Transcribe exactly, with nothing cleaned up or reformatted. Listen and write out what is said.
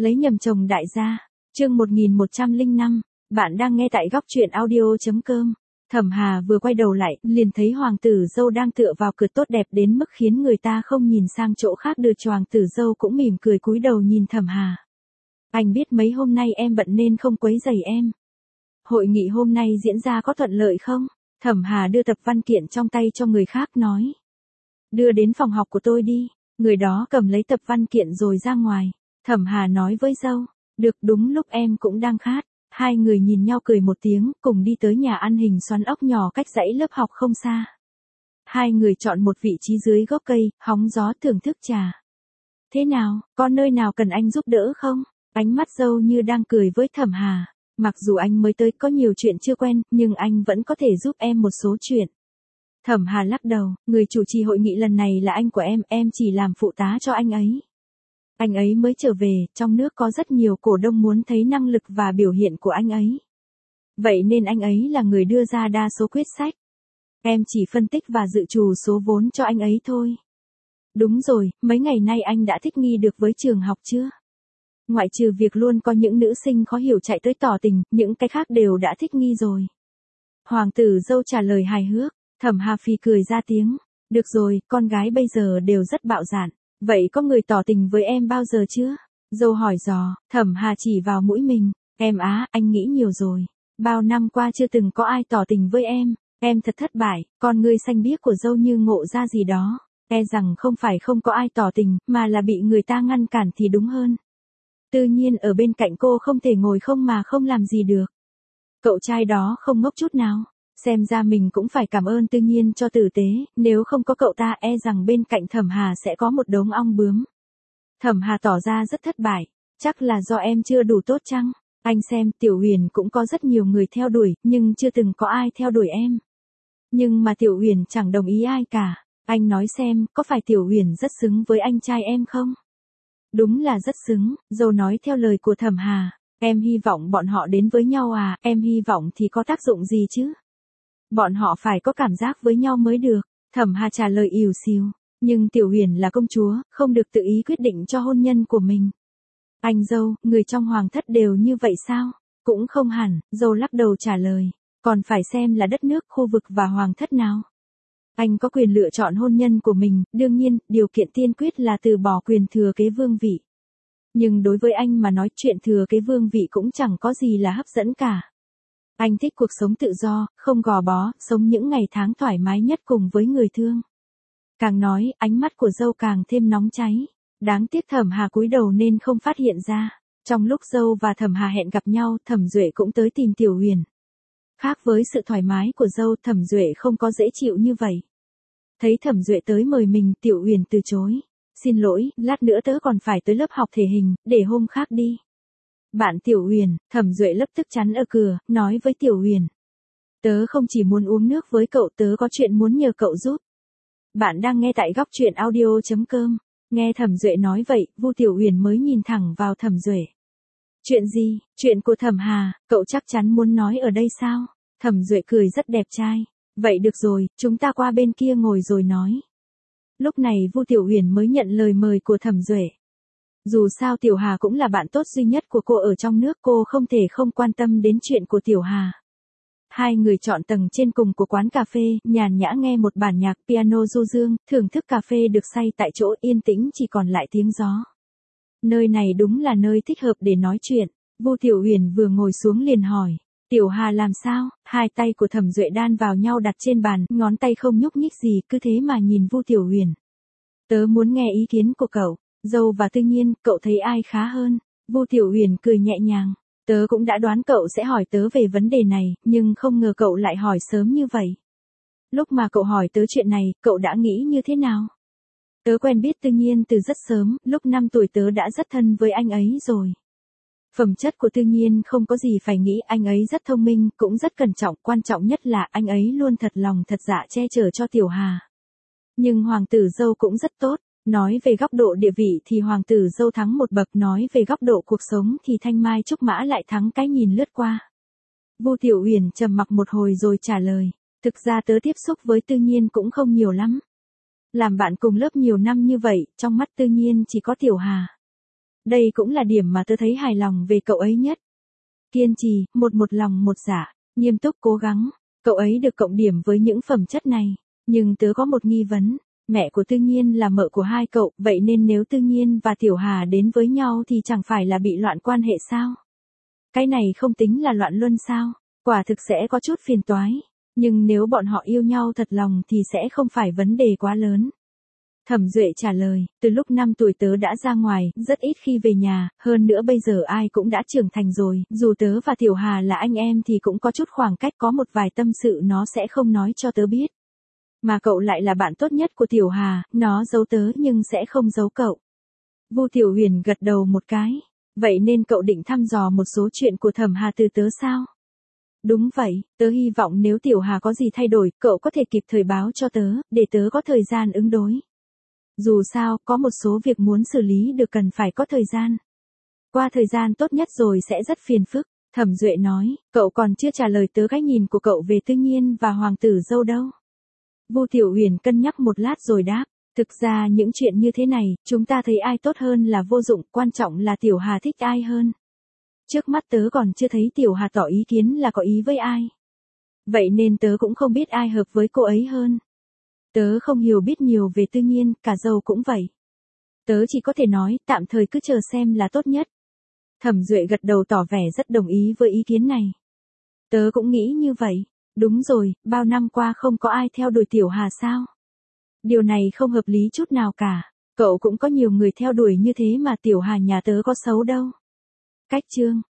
Lấy nhầm chồng đại gia. Chương một nghìn một trăm lẻ năm, bạn đang nghe tại góc truyện audio chấm com. Thẩm Hà vừa quay đầu lại, liền thấy hoàng tử dâu đang tựa vào cửa tốt đẹp đến mức khiến người ta không nhìn sang chỗ khác được. Hoàng tử dâu cũng mỉm cười cúi đầu nhìn Thẩm Hà. Anh biết mấy hôm nay em bận nên không quấy rầy em. Hội nghị hôm nay diễn ra có thuận lợi không? Thẩm Hà đưa tập văn kiện trong tay cho người khác nói. Đưa đến phòng học của tôi đi. Người đó cầm lấy tập văn kiện rồi ra ngoài. Thẩm Hà nói với dâu. Được, đúng lúc em cũng đang khát. Hai người nhìn nhau cười một tiếng, cùng đi tới nhà ăn hình xoắn ốc nhỏ cách dãy lớp học không xa. Hai người chọn một vị trí dưới gốc cây, hóng gió thưởng thức trà. Thế nào, có nơi nào cần anh giúp đỡ không? Ánh mắt dâu như đang cười với Thẩm Hà. Mặc dù anh mới tới có nhiều chuyện chưa quen, nhưng anh vẫn có thể giúp em một số chuyện. Thẩm Hà lắc đầu, người chủ trì hội nghị lần này là anh của em, em chỉ làm phụ tá cho anh ấy. Anh ấy mới trở về, trong nước có rất nhiều cổ đông muốn thấy năng lực và biểu hiện của anh ấy. Vậy nên anh ấy là người đưa ra đa số quyết sách. Em chỉ phân tích và dự trù số vốn cho anh ấy thôi. Đúng rồi, mấy ngày nay anh đã thích nghi được với trường học chưa? Ngoại trừ việc luôn có những nữ sinh khó hiểu chạy tới tỏ tình, những cái khác đều đã thích nghi rồi. Hoàng tử dâu trả lời hài hước, Thẩm Hà phì cười ra tiếng. Được rồi, con gái bây giờ đều rất bạo dạn. Vậy có người tỏ tình với em bao giờ chưa? Dâu hỏi dò, Thẩm Hà chỉ vào mũi mình. Em á, anh nghĩ nhiều rồi. Bao năm qua chưa từng có ai tỏ tình với em. Em thật thất bại, con ngươi xanh biếc của dâu như ngộ ra gì đó. E rằng không phải không có ai tỏ tình, mà là bị người ta ngăn cản thì đúng hơn. Tự nhiên ở bên cạnh cô không thể ngồi không mà không làm gì được. Cậu trai đó không ngốc chút nào. Xem ra mình cũng phải cảm ơn Tự Nhiên cho tử tế, nếu không có cậu ta e rằng bên cạnh Thẩm Hà sẽ có một đống ong bướm. Thẩm Hà tỏ ra rất thất bại, chắc là do em chưa đủ tốt chăng? Anh xem, Tiểu Huyền cũng có rất nhiều người theo đuổi, nhưng chưa từng có ai theo đuổi em. Nhưng mà Tiểu Huyền chẳng đồng ý ai cả. Anh nói xem, có phải Tiểu Huyền rất xứng với anh trai em không? Đúng là rất xứng, dâu nói theo lời của Thẩm Hà. Em hy vọng bọn họ đến với nhau à, em hy vọng thì có tác dụng gì chứ? Bọn họ phải có cảm giác với nhau mới được. Thẩm Hà trả lời ỉu xìu. Nhưng Tiểu Huyền là công chúa, không được tự ý quyết định cho hôn nhân của mình. Anh dâu, người trong hoàng thất đều như vậy sao? Cũng không hẳn, dâu lắc đầu trả lời. Còn phải xem là đất nước, khu vực và hoàng thất nào. Anh có quyền lựa chọn hôn nhân của mình, đương nhiên, điều kiện tiên quyết là từ bỏ quyền thừa kế vương vị. Nhưng đối với anh mà nói chuyện thừa kế vương vị cũng chẳng có gì là hấp dẫn cả. Anh thích cuộc sống tự do, không gò bó, sống những ngày tháng thoải mái nhất cùng với người thương. Càng nói, ánh mắt của dâu càng thêm nóng cháy. Đáng tiếc Thẩm Hà cúi đầu nên không phát hiện ra. Trong lúc dâu và Thẩm Hà hẹn gặp nhau, Thẩm Duệ cũng tới tìm Tiểu Huyền. Khác với sự thoải mái của dâu, Thẩm Duệ không có dễ chịu như vậy. Thấy Thẩm Duệ tới mời mình, Tiểu Huyền từ chối. Xin lỗi, lát nữa tớ còn phải tới lớp học thể hình, để hôm khác đi. Bạn Tiểu Huyền, Thẩm Duệ lập tức chắn ở cửa, nói với Tiểu Huyền. Tớ không chỉ muốn uống nước với cậu, tớ có chuyện muốn nhờ cậu giúp. Bạn đang nghe tại góc truyện audio chấm com. Nghe Thẩm Duệ nói vậy, Vu Tiểu Huyền mới nhìn thẳng vào Thẩm Duệ. Chuyện gì? Chuyện của Thẩm Hà, cậu chắc chắn muốn nói ở đây sao? Thẩm Duệ cười rất đẹp trai. Vậy được rồi, chúng ta qua bên kia ngồi rồi nói. Lúc này Vu Tiểu Huyền mới nhận lời mời của Thẩm Duệ. Dù sao Tiểu Hà cũng là bạn tốt duy nhất của cô ở trong nước, cô không thể không quan tâm đến chuyện của Tiểu Hà. Hai người chọn tầng trên cùng của quán cà phê, nhàn nhã nghe một bản nhạc piano du dương, thưởng thức cà phê được xay tại chỗ, yên tĩnh chỉ còn lại tiếng gió. Nơi này đúng là nơi thích hợp để nói chuyện. Vu Tiểu Huyền vừa ngồi xuống liền hỏi. Tiểu Hà làm sao? Hai tay của Thẩm Duệ đan vào nhau đặt trên bàn, ngón tay không nhúc nhích gì, cứ thế mà nhìn Vu Tiểu Huyền. Tớ muốn nghe ý kiến của cậu. Dâu và Tự Nhiên, cậu thấy ai khá hơn? Vu Tiểu Huyền cười nhẹ nhàng. Tớ cũng đã đoán cậu sẽ hỏi tớ về vấn đề này, nhưng không ngờ cậu lại hỏi sớm như vậy. Lúc mà cậu hỏi tớ chuyện này, cậu đã nghĩ như thế nào? Tớ quen biết Tự Nhiên từ rất sớm, lúc năm tuổi tớ đã rất thân với anh ấy rồi. Phẩm chất của Tự Nhiên không có gì phải nghĩ, anh ấy rất thông minh, cũng rất cẩn trọng, quan trọng nhất là anh ấy luôn thật lòng thật dạ che chở cho Tiểu Hà. Nhưng hoàng tử dâu cũng rất tốt. Nói về góc độ địa vị thì hoàng tử dâu thắng một bậc, nói về góc độ cuộc sống thì Thanh Mai Trúc Mã lại thắng cái nhìn lướt qua. Vu Tiểu Huyền trầm mặc một hồi rồi trả lời. Thực ra tớ tiếp xúc với Tự Nhiên cũng không nhiều lắm. Làm bạn cùng lớp nhiều năm như vậy, trong mắt Tự Nhiên chỉ có Tiểu Hà. Đây cũng là điểm mà tớ thấy hài lòng về cậu ấy nhất. Kiên trì, một một lòng một dạ, nghiêm túc cố gắng. Cậu ấy được cộng điểm với những phẩm chất này. Nhưng tớ có một nghi vấn. Mẹ của Tư Nhiên là mợ của hai cậu, vậy nên nếu Tư Nhiên và Tiểu Hà đến với nhau thì chẳng phải là bị loạn quan hệ sao? Cái này không tính là loạn luân sao? Quả thực sẽ có chút phiền toái. Nhưng nếu bọn họ yêu nhau thật lòng thì sẽ không phải vấn đề quá lớn. Thẩm Duệ trả lời, từ lúc năm tuổi tớ đã ra ngoài, rất ít khi về nhà, hơn nữa bây giờ ai cũng đã trưởng thành rồi, dù tớ và Tiểu Hà là anh em thì cũng có chút khoảng cách, có một vài tâm sự nó sẽ không nói cho tớ biết. Mà cậu lại là bạn tốt nhất của Tiểu Hà, nó giấu tớ nhưng sẽ không giấu cậu. Vu Tiểu Huyền gật đầu một cái, vậy nên cậu định thăm dò một số chuyện của Thẩm Hà từ tớ sao? Đúng vậy, tớ hy vọng nếu Tiểu Hà có gì thay đổi, cậu có thể kịp thời báo cho tớ, để tớ có thời gian ứng đối. Dù sao, có một số việc muốn xử lý được cần phải có thời gian. Qua thời gian tốt nhất rồi sẽ rất phiền phức. Thẩm Duệ nói, cậu còn chưa trả lời tớ cái nhìn của cậu về Tư Nhiên và Hoàng tử dâu đâu. Vu Tiểu Huyền cân nhắc một lát rồi đáp, thực ra những chuyện như thế này, chúng ta thấy ai tốt hơn là vô dụng, quan trọng là Tiểu Hà thích ai hơn. Trước mắt tớ còn chưa thấy Tiểu Hà tỏ ý kiến là có ý với ai. Vậy nên tớ cũng không biết ai hợp với cô ấy hơn. Tớ không hiểu biết nhiều về Tư Nhiên, cả dâu cũng vậy. Tớ chỉ có thể nói, tạm thời cứ chờ xem là tốt nhất. Thẩm Duệ gật đầu tỏ vẻ rất đồng ý với ý kiến này. Tớ cũng nghĩ như vậy. Đúng rồi, bao năm qua không có ai theo đuổi Tiểu Hà sao? Điều này không hợp lý chút nào cả. Cậu cũng có nhiều người theo đuổi như thế mà Tiểu Hà nhà tớ có xấu đâu. Cách chương